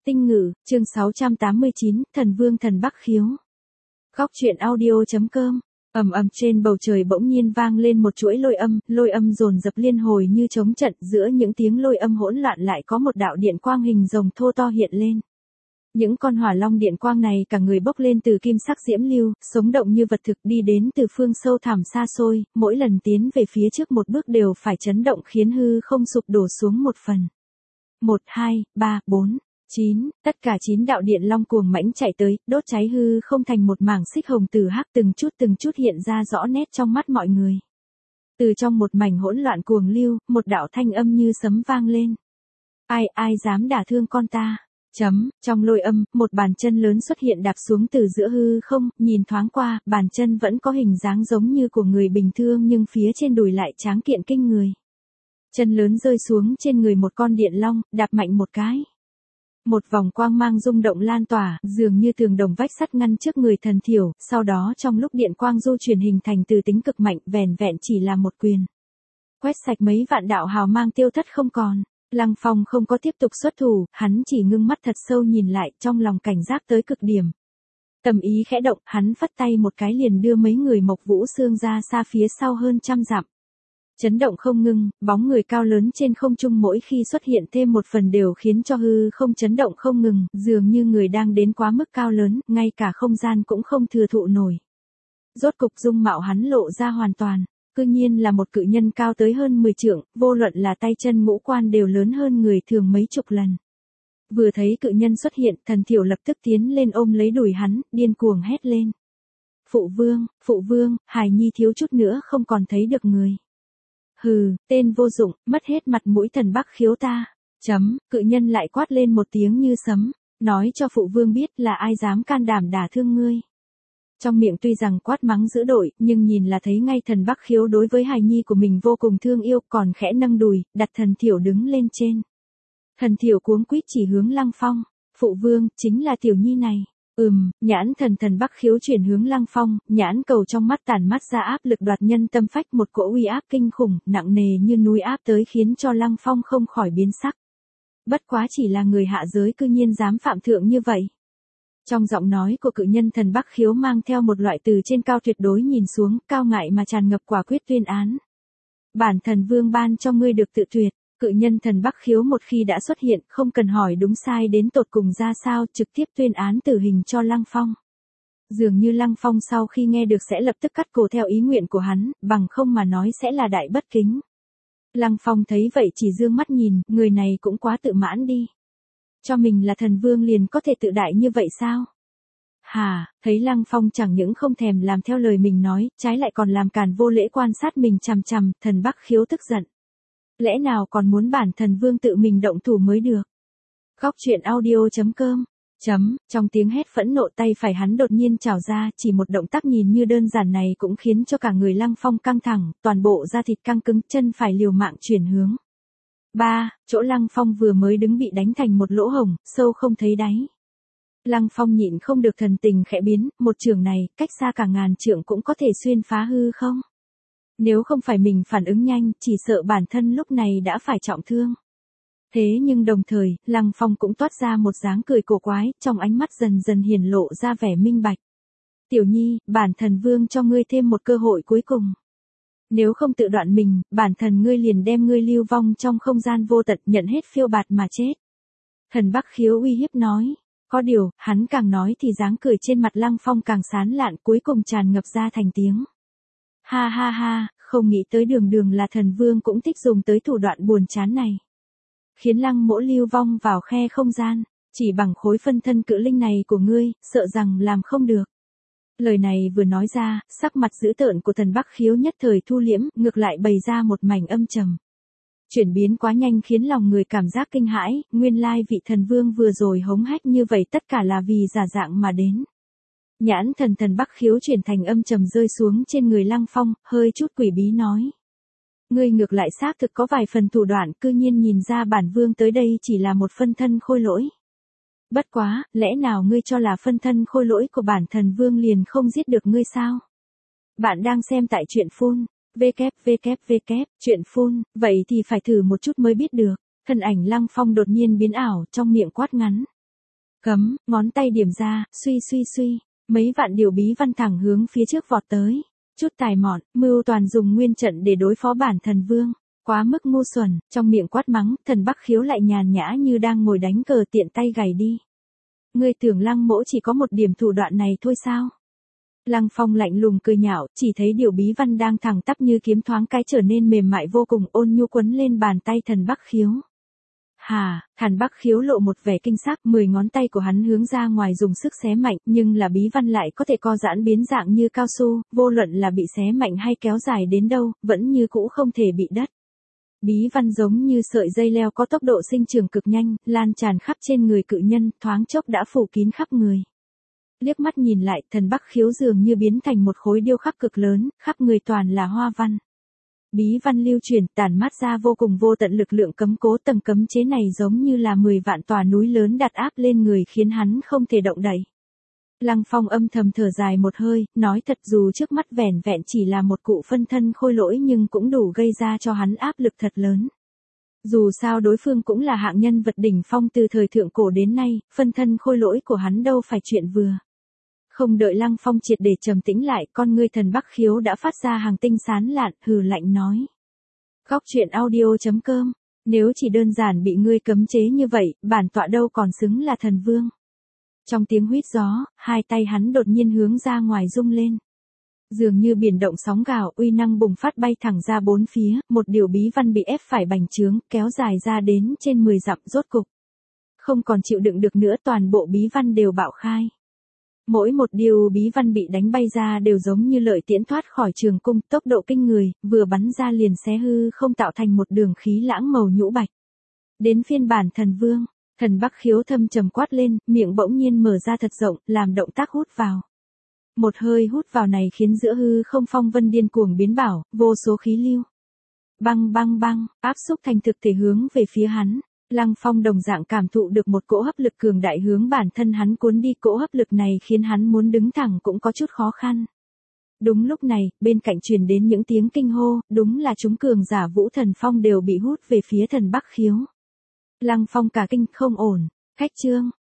Tinh ngữ, chương 689, Thần Vương Thần Bắc Khiếu. Góc truyện audio.com. Trên bầu trời bỗng nhiên vang lên một chuỗi lôi âm dồn dập liên hồi như trống trận, giữa những tiếng lôi âm hỗn loạn lại có một đạo điện quang hình rồng thô to hiện lên. Những con hỏa long điện quang này cả người bốc lên từ kim sắc diễm lưu, sống động như vật thực, đi đến từ phương sâu thẳm xa xôi, mỗi lần tiến về phía trước một bước đều phải chấn động khiến hư không sụp đổ xuống một phần. 1, 2, 3, 4, 9, tất cả 9 đạo điện long cuồng mãnh chạy tới, đốt cháy hư không thành một mảng xích hồng từ hắc, từng chút hiện ra rõ nét trong mắt mọi người. Từ trong một mảnh hỗn loạn cuồng lưu, một đạo thanh âm như sấm vang lên. Ai dám đả thương con ta? Trong lôi âm, một bàn chân lớn xuất hiện đạp xuống từ giữa hư không, nhìn thoáng qua, bàn chân vẫn có hình dáng giống như của người bình thường nhưng phía trên đùi lại tráng kiện kinh người. Chân lớn rơi xuống trên người một con điện long, đạp mạnh một cái. Một vòng quang mang rung động lan tỏa, dường như tường đồng vách sắt ngăn trước người Thần Thiểu, sau đó trong lúc điện quang du chuyển hình thành từ tính cực mạnh, vẻn vẹn chỉ là một quyền. Quét sạch mấy vạn đạo hào mang tiêu thất không còn. Lăng Phong không có tiếp tục xuất thủ, hắn chỉ ngưng mắt thật sâu nhìn lại, trong lòng cảnh giác tới cực điểm. Tâm ý khẽ động, hắn phất tay một cái liền đưa mấy người Mộc Vũ Xương ra xa phía sau hơn trăm dặm. Chấn động không ngưng, bóng người cao lớn trên không trung mỗi khi xuất hiện thêm một phần đều khiến cho hư không chấn động không ngừng, dường như người đang đến quá mức cao lớn, ngay cả không gian cũng không thừa thụ nổi. Rốt cục dung mạo hắn lộ ra hoàn toàn. Cư nhiên là một cự nhân cao tới hơn 10 trượng, vô luận là tay chân ngũ quan đều lớn hơn người thường mấy chục lần. Vừa thấy cự nhân xuất hiện, Thần Thiểu lập tức tiến lên ôm lấy đùi hắn, điên cuồng hét lên. Phụ vương, hài nhi thiếu chút nữa không còn thấy được người. Hừ, tên vô dụng, mất hết mặt mũi Thần Bắc Khiếu ta. Cự nhân lại quát lên một tiếng như sấm, nói cho phụ vương biết là ai dám can đảm đả thương ngươi. Trong miệng tuy rằng quát mắng dữ dội, nhưng nhìn là thấy ngay Thần Bắc Khiếu đối với hài nhi của mình vô cùng thương yêu, còn khẽ nâng đùi, đặt Thần Thiểu đứng lên trên. Thần Thiểu cuống quýt chỉ hướng Lăng Phong, phụ vương, chính là tiểu nhi này. Nhãn Thần Bắc Khiếu chuyển hướng Lăng Phong, nhãn cầu trong mắt tản mắt ra áp lực đoạt nhân tâm phách, một cỗ uy áp kinh khủng, nặng nề như núi áp tới khiến cho Lăng Phong không khỏi biến sắc. Bất quá chỉ là người hạ giới cư nhiên dám phạm thượng như vậy. Trong giọng nói của cự nhân Thần Bắc Khiếu mang theo một loại từ trên cao tuyệt đối nhìn xuống, cao ngại mà tràn ngập quả quyết tuyên án. Bản thần vương ban cho ngươi được tự tuyệt, cự nhân Thần Bắc Khiếu một khi đã xuất hiện, không cần hỏi đúng sai đến tột cùng ra sao, trực tiếp tuyên án tử hình cho Lăng Phong. Dường như Lăng Phong sau khi nghe được sẽ lập tức cắt cổ theo ý nguyện của hắn, bằng không mà nói sẽ là đại bất kính. Lăng Phong thấy vậy chỉ dương mắt nhìn, người này cũng quá tự mãn đi. Cho mình là thần vương liền có thể tự đại như vậy sao? Thấy Lăng Phong chẳng những không thèm làm theo lời mình nói, trái lại còn làm càn vô lễ quan sát mình chằm chằm, Thần Bắc Khiếu tức giận. Lẽ nào còn muốn bản thần vương tự mình động thủ mới được? Góc truyện audio.com. Trong tiếng hét phẫn nộ tay phải hắn đột nhiên trào ra, chỉ một động tác nhìn như đơn giản này cũng khiến cho cả người Lăng Phong căng thẳng, toàn bộ da thịt căng cứng, chân phải liều mạng chuyển hướng. Chỗ Lăng Phong vừa mới đứng bị đánh thành một lỗ hổng, sâu không thấy đáy. Lăng Phong nhịn không được thần tình khẽ biến, một trường này, cách xa cả ngàn trượng cũng có thể xuyên phá hư không? Nếu không phải mình phản ứng nhanh, chỉ sợ bản thân lúc này đã phải trọng thương. Thế nhưng đồng thời, Lăng Phong cũng toát ra một dáng cười cổ quái, trong ánh mắt dần dần hiển lộ ra vẻ minh bạch. Tiểu nhi, bản thần vương cho ngươi thêm một cơ hội cuối cùng. Nếu không tự đoạn mình, bản thần ngươi liền đem ngươi lưu vong trong không gian vô tận, nhận hết phiêu bạt mà chết. Thần Bắc Khiếu uy hiếp nói. Có điều, hắn càng nói thì dáng cười trên mặt Lăng Phong càng sán lạn, cuối cùng tràn ngập ra thành tiếng. Ha, không nghĩ tới đường là thần vương cũng thích dùng tới thủ đoạn buồn chán này. Khiến Lăng mỗ lưu vong vào khe không gian, chỉ bằng khối phân thân cự linh này của ngươi, sợ rằng làm không được. Lời này vừa nói ra, sắc mặt dữ tợn của Thần Bắc Khiếu nhất thời thu liễm, ngược lại bày ra một mảnh âm trầm. Chuyển biến quá nhanh khiến lòng người cảm giác kinh hãi, nguyên lai vị thần vương vừa rồi hống hách như vậy tất cả là vì giả dạng mà đến. Nhãn Thần Bắc Khiếu chuyển thành âm trầm rơi xuống trên người Lăng Phong, hơi chút quỷ bí nói. Ngươi ngược lại xác thực có vài phần thủ đoạn, cư nhiên nhìn ra bản vương tới đây chỉ là một phân thân khôi lỗi. Bất quá, lẽ nào ngươi cho là phân thân khôi lỗi của bản thần vương liền không giết được ngươi sao? Bạn đang xem tại truyện phun. Chuyện phun, vậy thì phải thử một chút mới biết được. Thân ảnh Lăng Phong đột nhiên biến ảo, trong miệng quát ngắn. Cấm, ngón tay điểm ra, suy suy suy, mấy vạn điều bí văn thẳng hướng phía trước vọt tới. Chút tài mọn, mưu toàn dùng nguyên trận để đối phó bản thần vương. Quá mức ngu xuẩn, trong miệng quát mắng, Thần Bắc Khiếu lại nhàn nhã như đang ngồi đánh cờ tiện tay gảy đi. Ngươi tưởng Lăng Mỗ chỉ có một điểm thủ đoạn này thôi sao? Lăng Phong lạnh lùng cười nhạo, chỉ thấy điều bí văn đang thẳng tắp như kiếm thoáng cái trở nên mềm mại vô cùng, ôn nhu quấn lên bàn tay Thần Bắc Khiếu. Hà, Thần Bắc Khiếu lộ một vẻ kinh sắc, 10 ngón tay của hắn hướng ra ngoài dùng sức xé mạnh, nhưng là bí văn lại có thể co giãn biến dạng như cao su, vô luận là bị xé mạnh hay kéo dài đến đâu, vẫn như cũ không thể bị đứt. Bí văn giống như sợi dây leo có tốc độ sinh trưởng cực nhanh, lan tràn khắp trên người cự nhân, thoáng chốc đã phủ kín khắp người. Liếc mắt nhìn lại, Thần Bắc Khiếu dường như biến thành một khối điêu khắc cực lớn, khắp người toàn là hoa văn. Bí văn lưu chuyển, tản mát ra vô cùng vô tận lực lượng cấm cố, tầng cấm chế này giống như là 10 vạn tòa núi lớn đặt áp lên người khiến hắn không thể động đậy. Lăng Phong âm thầm thở dài một hơi, nói thật dù trước mắt vẻn vẹn chỉ là một cụ phân thân khôi lỗi nhưng cũng đủ gây ra cho hắn áp lực thật lớn. Dù sao đối phương cũng là hạng nhân vật đỉnh phong từ thời thượng cổ đến nay, phân thân khôi lỗi của hắn đâu phải chuyện vừa. Không đợi Lăng Phong triệt để trầm tĩnh lại, con ngươi Thần Bắc Khiếu đã phát ra hàng tinh sán lạn, hừ lạnh nói. Góc truyện audio.com, nếu chỉ đơn giản bị ngươi cấm chế như vậy, bản tọa đâu còn xứng là thần vương. Trong tiếng huýt gió, hai tay hắn đột nhiên hướng ra ngoài rung lên. Dường như biển động sóng gào, uy năng bùng phát bay thẳng ra bốn phía, một điều bí văn bị ép phải bành trướng, kéo dài ra đến trên 10 dặm rốt cục. Không còn chịu đựng được nữa, toàn bộ bí văn đều bạo khai. Mỗi một điều bí văn bị đánh bay ra đều giống như lợi tiễn thoát khỏi trường cung, tốc độ kinh người, vừa bắn ra liền xé hư không tạo thành một đường khí lãng màu nhũ bạch. Đến phiên bản thần vương, Thần Bắc Khiếu thâm trầm quát lên, miệng bỗng nhiên mở ra thật rộng, làm động tác hút vào. Một hơi hút vào này khiến giữa hư không phong vân điên cuồng biến bảo, vô số khí lưu. Băng băng băng, áp xúc thành thực thể hướng về phía hắn. Lăng Phong đồng dạng cảm thụ được một cỗ hấp lực cường đại hướng bản thân hắn cuốn đi, cỗ hấp lực này khiến hắn muốn đứng thẳng cũng có chút khó khăn. Đúng lúc này, bên cạnh truyền đến những tiếng kinh hô, đúng là chúng cường giả Vũ Thần Phong đều bị hút về phía Thần Bắc Khiếu. Lăng Phong cả kinh, không ổn, khách trương,